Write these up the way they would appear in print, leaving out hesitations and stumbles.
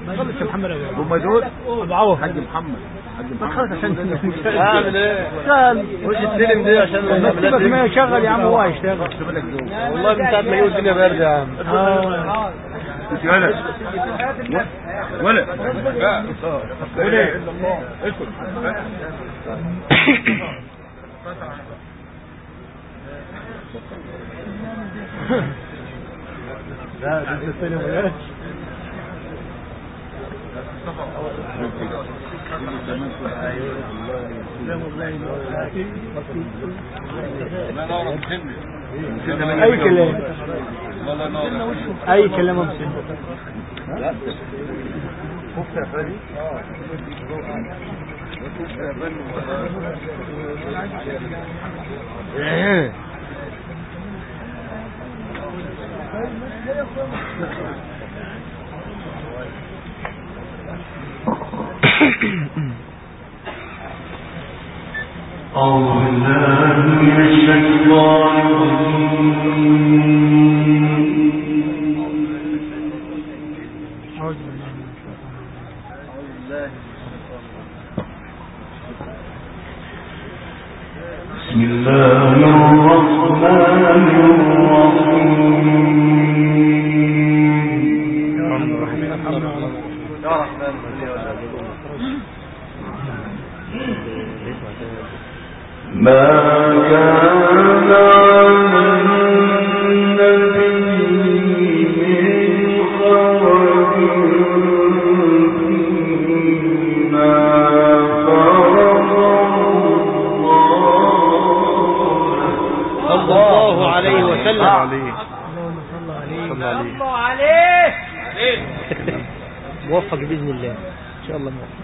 خلص يا محمد هم دول ابو عوف حاج محمد خلص عشان اعمل ايه؟ وش السلم دي عشان سيبك ما يشغل يا عم هو هيشتغل والله من ساعه ما جه الدنيا بارده يا عم. ولا لا ده الثاني وياك اي كلام اي كلام مسلم لا خفت يا فادي أعوذ بالله من الشيطان بسم الله الرحمن ما كان على النبي من خرج فيما فرض الله عليه وسلم. الله عليه موفق بإذن الله إن شاء الله موفق.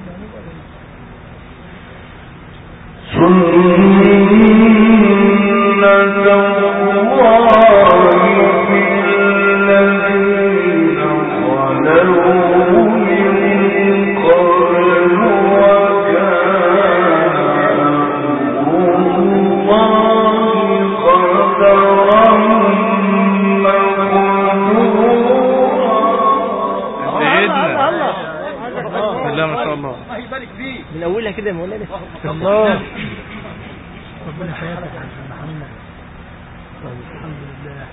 من أولها كده يا مولانا. الله ربنا حياتك يا محمد. الحمد لله.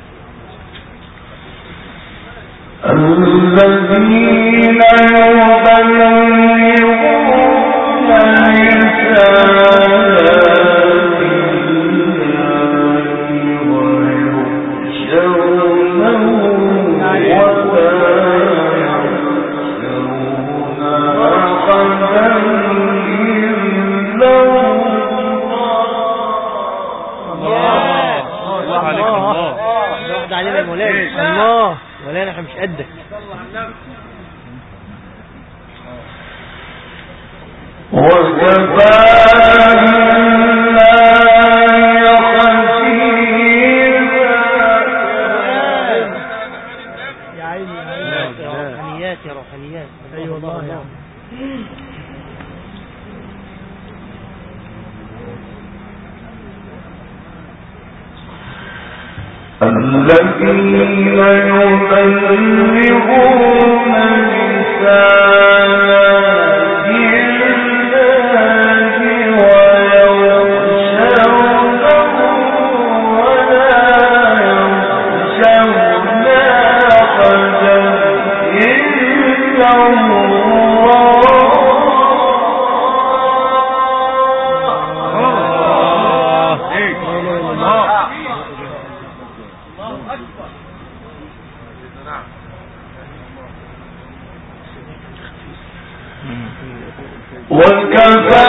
الذين يبلغون رسالات الله ويخشونه ولا يخشون أحدا إلا الله عليك. الله واحد علينا يا مولانا. الله مولانا احنا مش قدك. وكفى يا عيني يا عيني. روحانيات يا روحانيات. اي والله يا عم. الذين يبلغون رسالات الله ويخشونه ولا يخشون أحدا إلا وكفى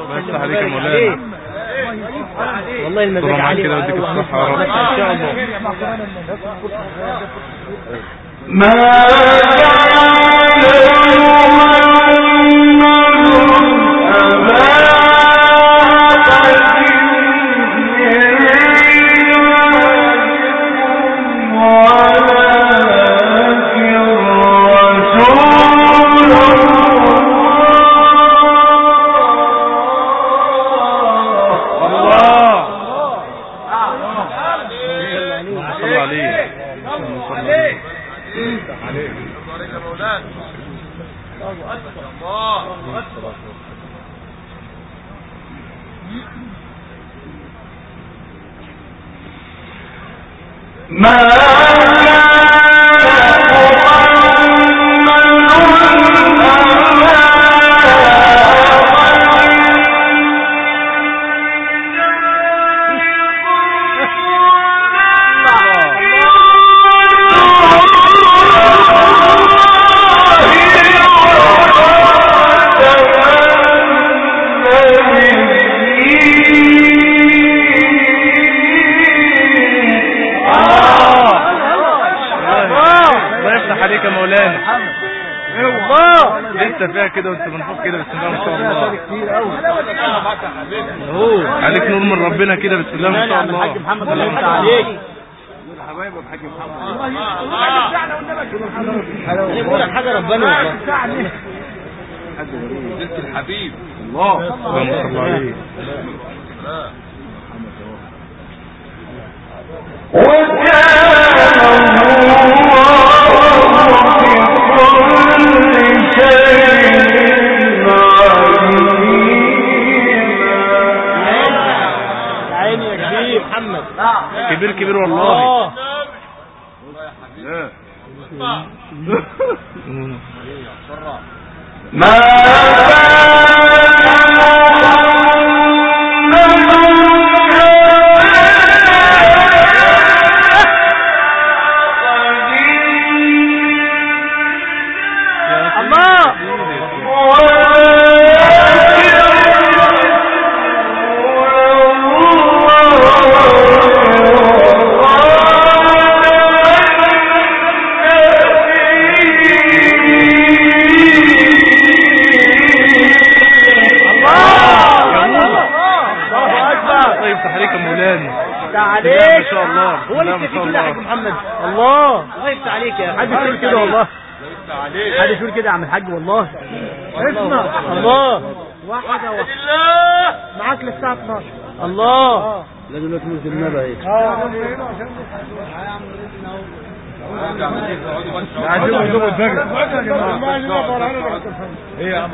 والله المزاج عليه كده وديك الصحة يا رب. إن شاء الله فيها كده وانت منفوخ كده بسم الله ما شاء الله عليك نور من ربنا كده بسم الله ما شاء الله الحاج محمد الله يفتح عليك حبايبي الحاج محمد انا بقول لك حاجه ربنا والله زلت الحبيب الله اللهم صل عليه كبير كبير والله ما كده يا عم الحاج والله اسمع الله واحده الله معاك للساعه 12 الله لازم نكمل النبي اهي عايزين نظبط الفجر ايه يا عم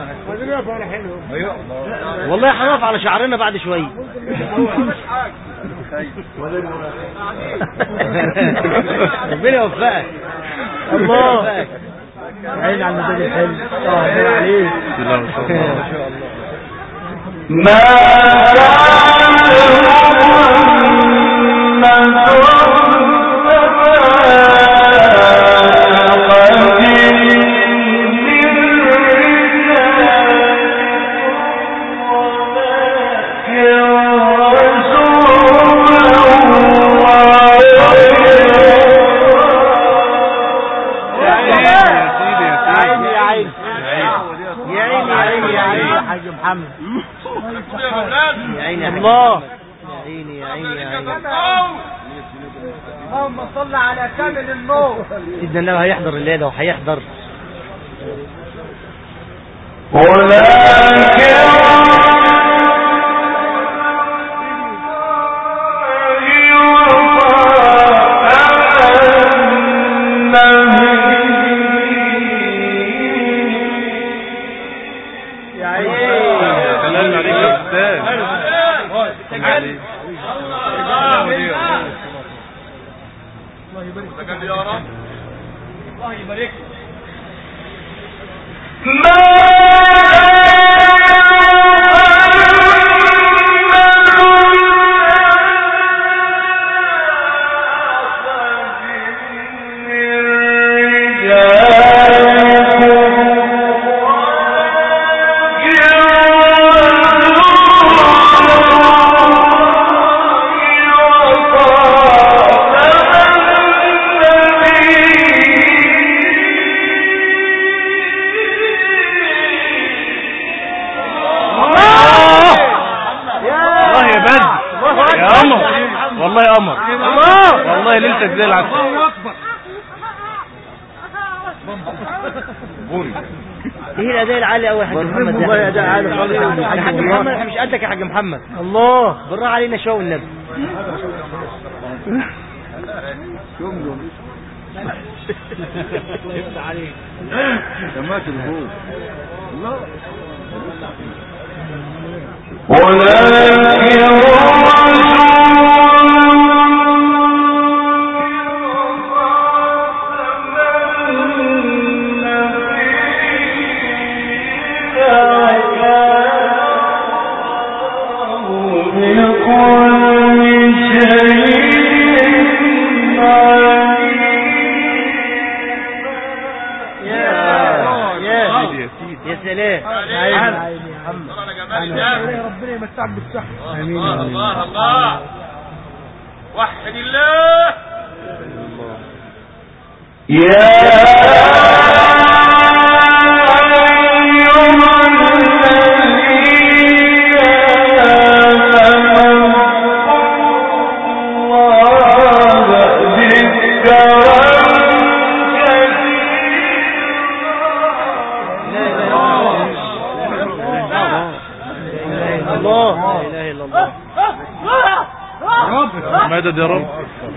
والله هنقف على شعرنا بعد شويه ربنا يوفقك الله عين على المزاج الحلو الله عليك ما شاء الله ما اللهم صل على كامل النور. سيدنا النبي هيحضر الليله وهيحضر والله ليلتك زي العسل. الله اكبر. ايه الاداء العالي قوي يا حاج محمد؟ والله اداء عالي خالص يا حاج محمد. احنا مش قدك يا حاج محمد. الله بالراحه علينا شويه والنبي. الله يفتح عليك. سمعت الهو. الله. ربنا يمتعك بالصحة. الله الله الله. وحد الله. مدد يا رب.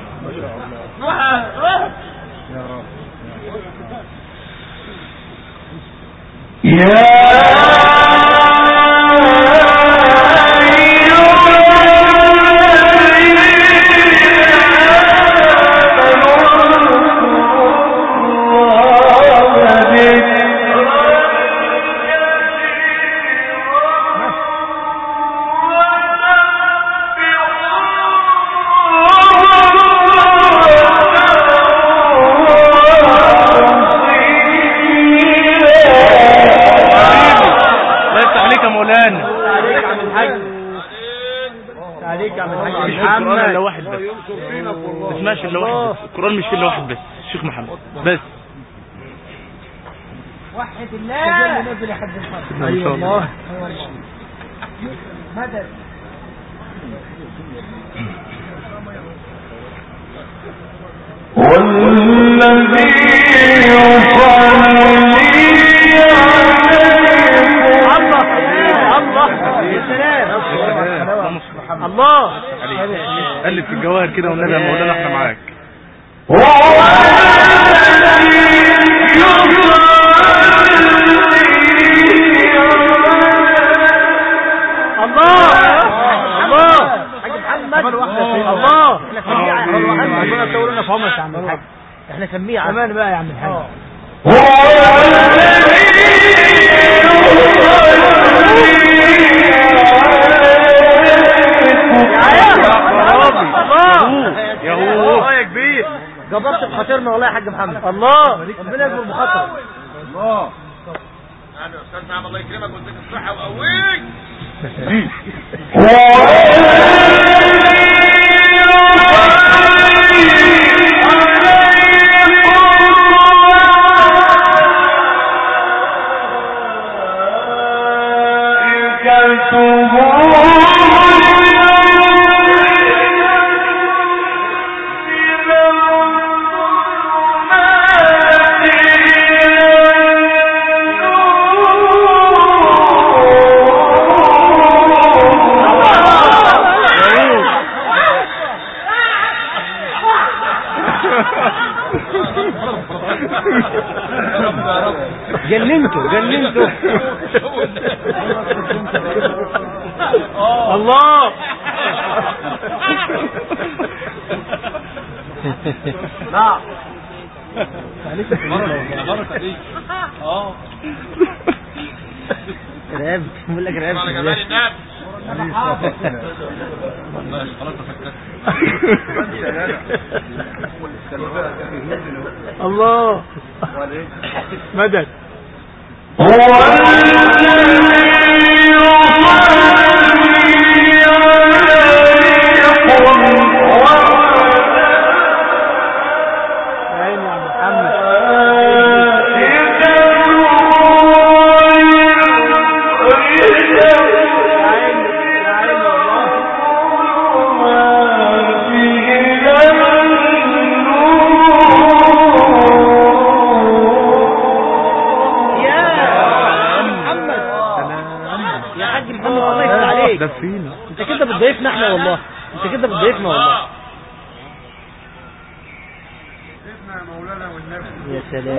القرآن مش كله واحد بس. الشيخ محمد بس. وحد الله. نزل يا حاج محمد. اي والله. مدد. والذي الله قلب في الجواهر كده ونادى مولانا احنا معاك. احنا سميع كمان بقى يا عم الحاج. يا هو يا كبير جبرت بخاطرنا والله يا حاج محمد. الله ربنا يجبر بخاطرك. الله يعني يا استاذ نعم الله يكرمك ويديك الصحه ويقويك. جننته الله. لا بركه دي. راب بقول لك راب. انا كمان الناب. خلاص الله مدد. Yeah. بتضيفنا احنا والله، انت كده بتضيفنا والله. سيدنا يا مولانا والنبي. يا سلام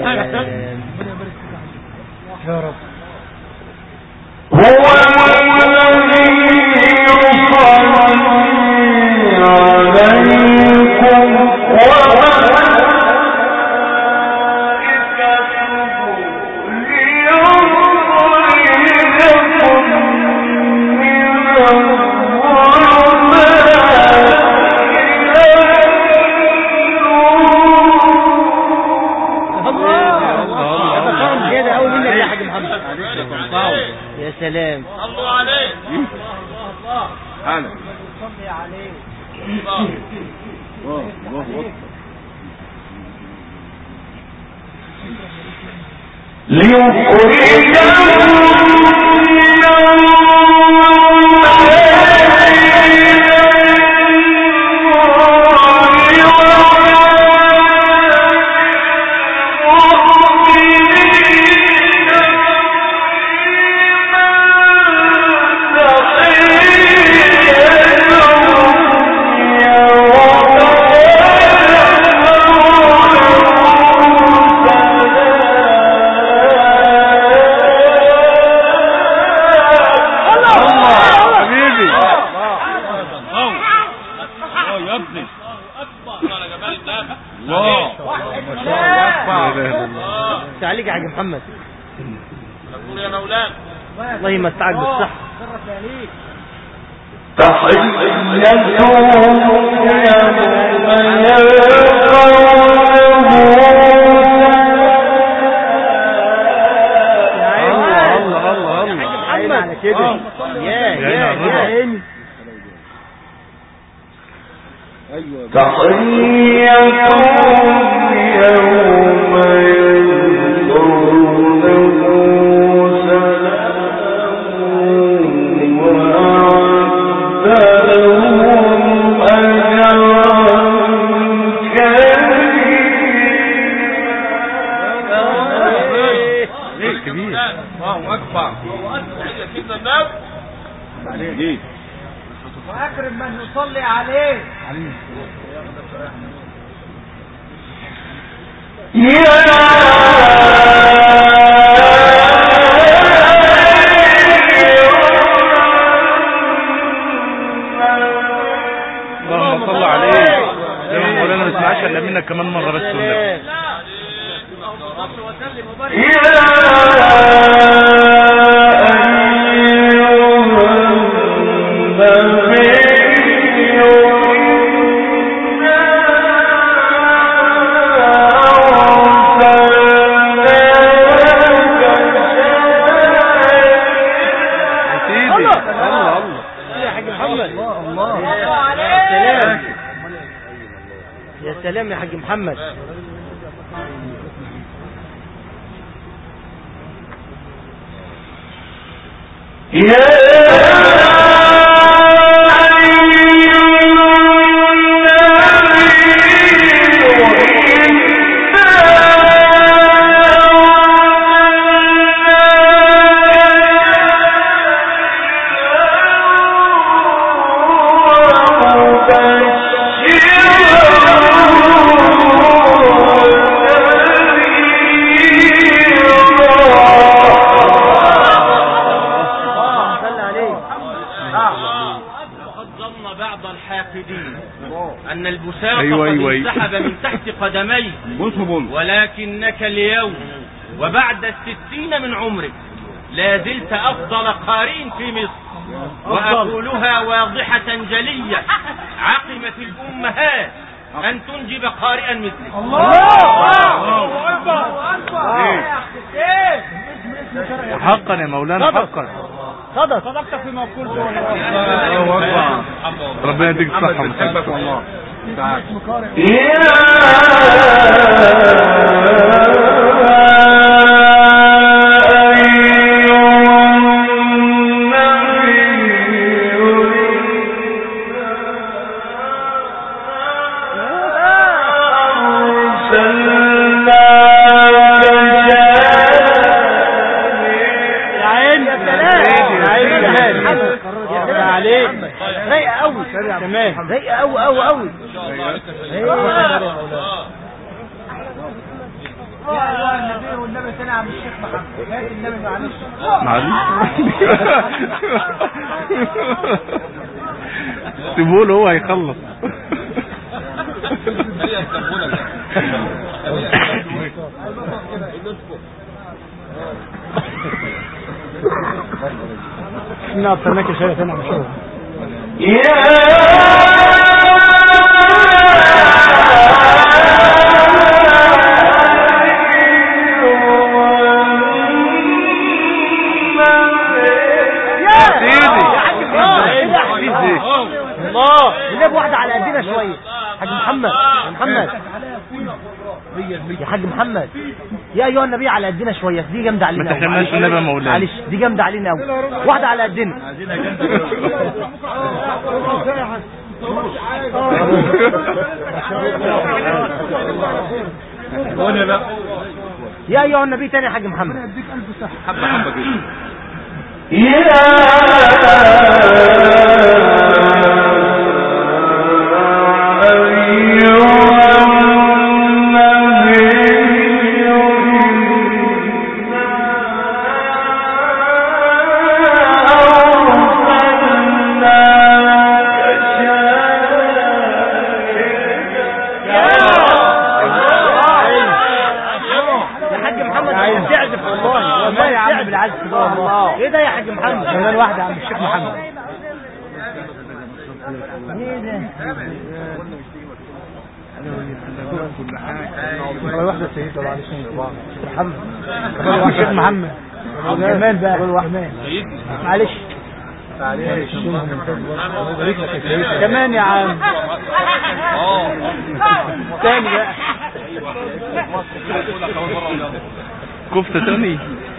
يا رب. هو الذي يصلي عليكم يا سلام. صلوا عليه. انا صلي عليه. الله الله تعليق يا حاج محمد. نقول يا مولانا الله يمتعك بالصحة. تحيتهم على كده. يا وأكرم من نصلي عليه. اللهم صل عليه. يا مولانا ما نسمعش الا منك كمان مره بس والنبي. يا سلام يا حاج محمد. أن البساط قد انسحب من تحت قدميه، ولكنك اليوم وبعد 60 من عمرك لا زلت أفضل قارئ في مصر، وأقولها واضحة جلية: عقمت الأمهات أن تنجب قارئا مثلك. حقا يا مولانا حقا. صدقت في مقول. ربنا يديك الصحة ويحبك والله. رايقه قوي. تمام رايقه قوي قوي قوي. يا النبي والنبي تاني عم الشيخ محمد هات النبي معلش سيبوه له هو هيخلص. احنا اطلناك شويه ثانيه مشهور. الله نجيب واحده على قدنا شويه. حاج محمد يا محمد يا حاج محمد يا ايها النبي على قدنا شويه، دي جامده علينا. ما تحرمناش النبي يا مولانا. معلش دي جامده علينا قوي، واحده على قدنا. يا ايها النبي تاني يا حاج محمد. اديك الف صحه. حبه حبه كده. ايه ده يا حاج محمد؟ كمان واحده يا عم الشيخ محمد. ايه ده؟ كمان واحده سيدة معلش محمد. كمان الشيخ محمد كمان بقى معلش كمان يا عم تاني بقى كفتة تاني.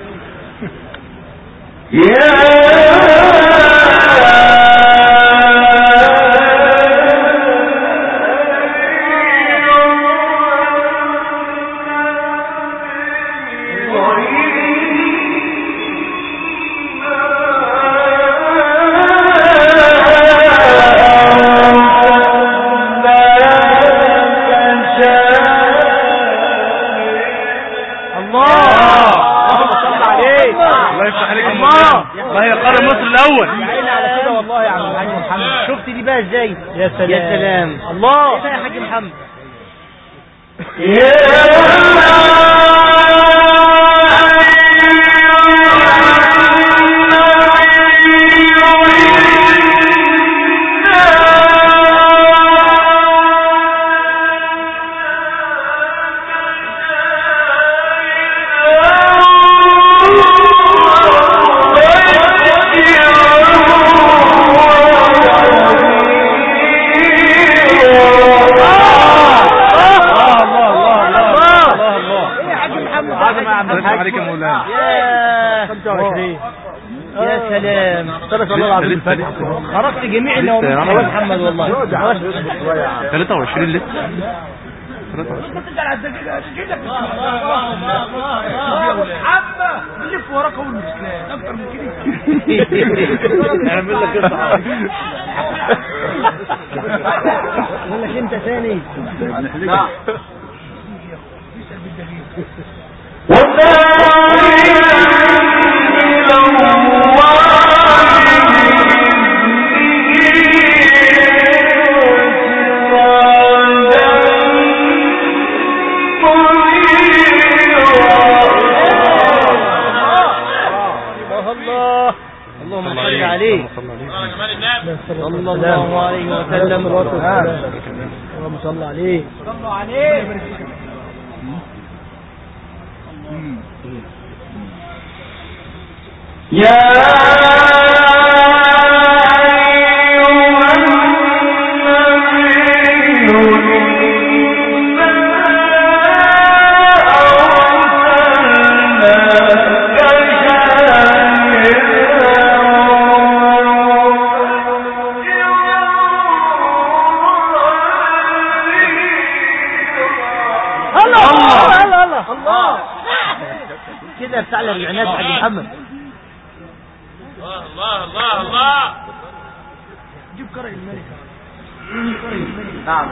شفت دي بقى ازاي؟ يا سلام يا سلام. الله ايه ده يا حاج محمد؟ عليك يا مولانا. يا 25 يا سلام. صدق الله العظيم الفاتحه. خرجت جميع النواميس يا محمد والله. 23 لسه. حبه بنلف وراك اول الاسلام اكتر من كده. اعمل لك قطعه. اقول لك انت ثاني. نعم. اللهم صل عليه صلى الله عليه وسلم. اللهم صل عليه. صلوا عليه. كده بتاع العناد حاج محمد. الله الله الله الله. جيب كرة الملك. نعم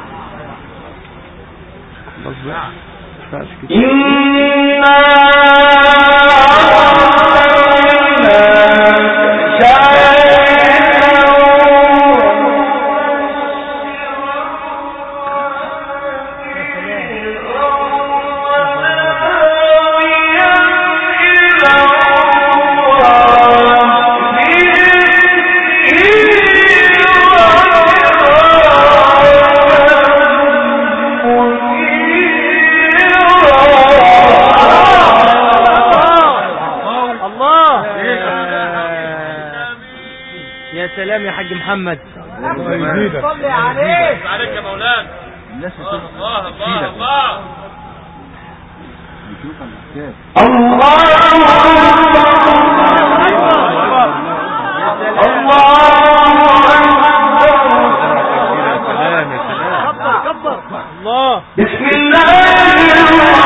يا حاج محمد صلي عليك عليك يا مولانا. الناس الله الله الله الله بسم الله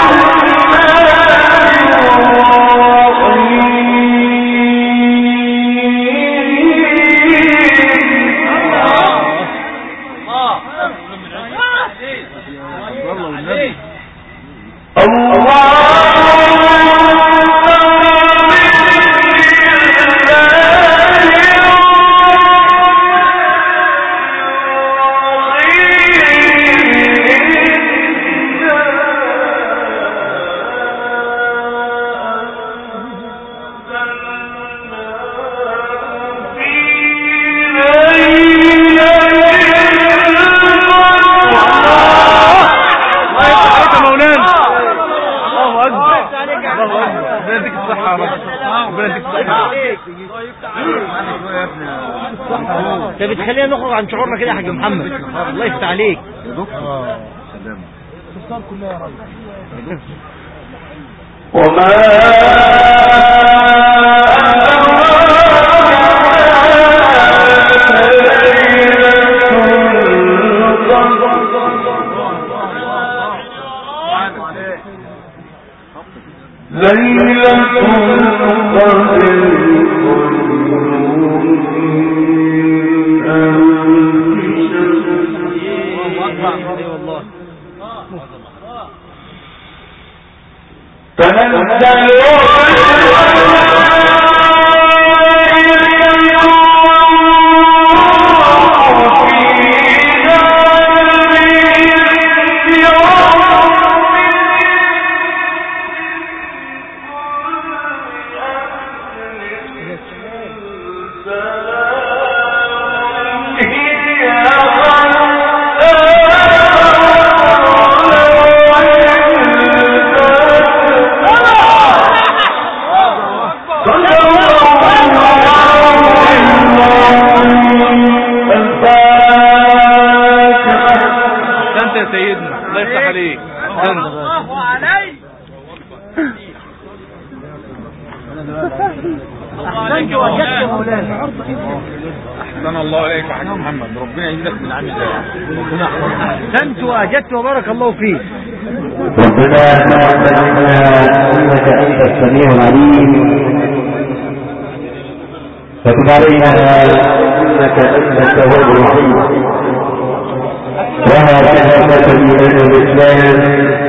انت بتخلينا نخرج عن شعورنا كده يا حاج محمد. الله يفتح عليك يا دكتور. سلام. الصلاة كلها يا رب. أحسنت وأجدت وبارك الله فيك. ربنا تقبل منا إنك أنت السميع العليم وتب علينا إنك أنت التواب الرحيم وهكذا تسليم الإسلام